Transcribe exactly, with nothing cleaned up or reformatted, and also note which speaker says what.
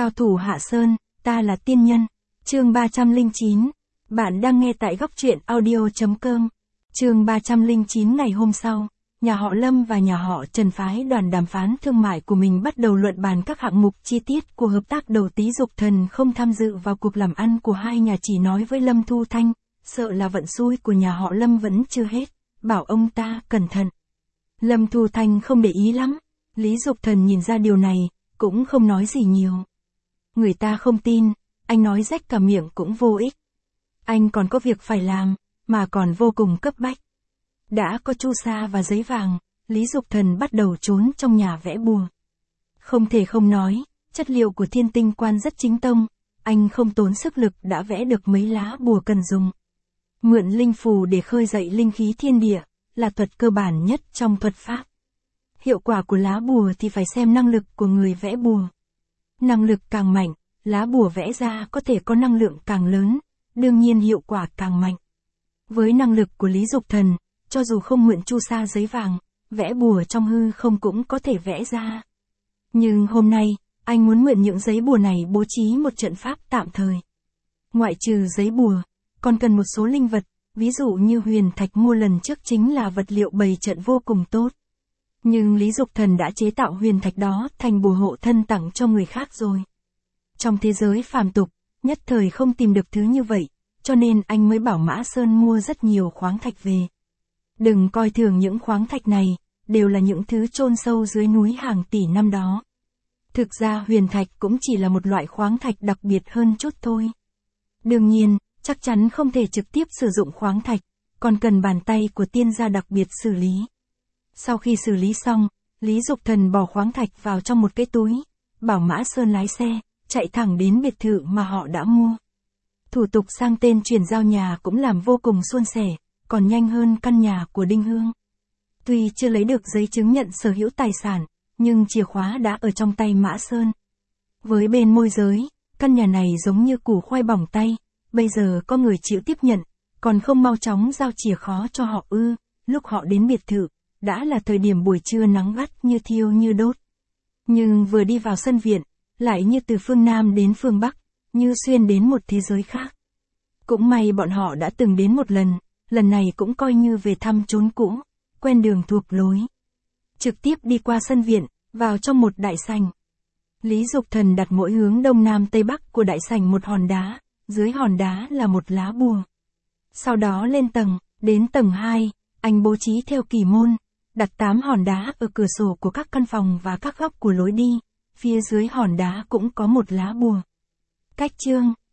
Speaker 1: Cao thủ Hạ Sơn, ta là tiên nhân. Chương ba trăm lẻ chín. Bạn đang nghe tại góc truyện audio chấm com. Chương ba trăm lẻ chín ngày hôm sau, nhà họ Lâm và nhà họ Trần phái đoàn đàm phán thương mại của mình bắt đầu luận bàn các hạng mục chi tiết của hợp tác. Đầu Tý Dục Thần không tham dự vào cuộc làm ăn của hai nhà, chỉ nói với Lâm Thu Thanh, sợ là vận xui của nhà họ Lâm vẫn chưa hết, bảo ông ta cẩn thận. Lâm Thu Thanh không để ý lắm, Lý Dục Thần nhìn ra điều này, cũng không nói gì nhiều. Người ta không tin, anh nói rách cả miệng cũng vô ích. Anh còn có việc phải làm, mà còn vô cùng cấp bách. Đã có chu sa và giấy vàng, Lý Dục Thần bắt đầu trốn trong nhà vẽ bùa. Không thể không nói, chất liệu của Thiên Tinh Quan rất chính tông, anh không tốn sức lực đã vẽ được mấy lá bùa cần dùng. Mượn linh phù để khơi dậy linh khí thiên địa, là thuật cơ bản nhất trong thuật pháp. Hiệu quả của lá bùa thì phải xem năng lực của người vẽ bùa. Năng lực càng mạnh, lá bùa vẽ ra có thể có năng lượng càng lớn, đương nhiên hiệu quả càng mạnh. Với năng lực của Lý Dục Thần, cho dù không mượn chu sa giấy vàng, vẽ bùa trong hư không cũng có thể vẽ ra. Nhưng hôm nay, anh muốn mượn những giấy bùa này bố trí một trận pháp tạm thời. Ngoại trừ giấy bùa, còn cần một số linh vật, ví dụ như huyền thạch mua lần trước chính là vật liệu bày trận vô cùng tốt. Nhưng Lý Dục Thần đã chế tạo huyền thạch đó thành bùa hộ thân tặng cho người khác rồi. Trong thế giới phàm tục, nhất thời không tìm được thứ như vậy, cho nên anh mới bảo Mã Sơn mua rất nhiều khoáng thạch về. Đừng coi thường những khoáng thạch này, đều là những thứ chôn sâu dưới núi hàng tỷ năm đó. Thực ra huyền thạch cũng chỉ là một loại khoáng thạch đặc biệt hơn chút thôi. Đương nhiên, chắc chắn không thể trực tiếp sử dụng khoáng thạch, còn cần bàn tay của tiên gia đặc biệt xử lý. Sau khi xử lý xong, Lý Dục Thần bỏ khoáng thạch vào trong một cái túi, bảo Mã Sơn lái xe, chạy thẳng đến biệt thự mà họ đã mua. Thủ tục sang tên chuyển giao nhà cũng làm vô cùng suôn sẻ, còn nhanh hơn căn nhà của Đinh Hương. Tuy chưa lấy được giấy chứng nhận sở hữu tài sản, nhưng chìa khóa đã ở trong tay Mã Sơn. Với bên môi giới, căn nhà này giống như củ khoai bỏng tay, bây giờ có người chịu tiếp nhận, còn không mau chóng giao chìa khóa cho họ ư. Lúc họ đến biệt thự, đã là thời điểm buổi trưa nắng gắt như thiêu như đốt. Nhưng vừa đi vào sân viện, lại như từ phương Nam đến phương Bắc, như xuyên đến một thế giới khác. Cũng may bọn họ đã từng đến một lần, lần này cũng coi như về thăm chốn cũ, quen đường thuộc lối. Trực tiếp đi qua sân viện, vào trong một đại sảnh. Lý Dục Thần đặt mỗi hướng đông nam tây bắc của đại sảnh một hòn đá, dưới hòn đá là một lá bùa. Sau đó lên tầng, đến tầng hai, anh bố trí theo kỳ môn, đặt tám hòn đá ở cửa sổ của các căn phòng và các góc của lối đi, phía dưới hòn đá cũng có một lá bùa. Cách chương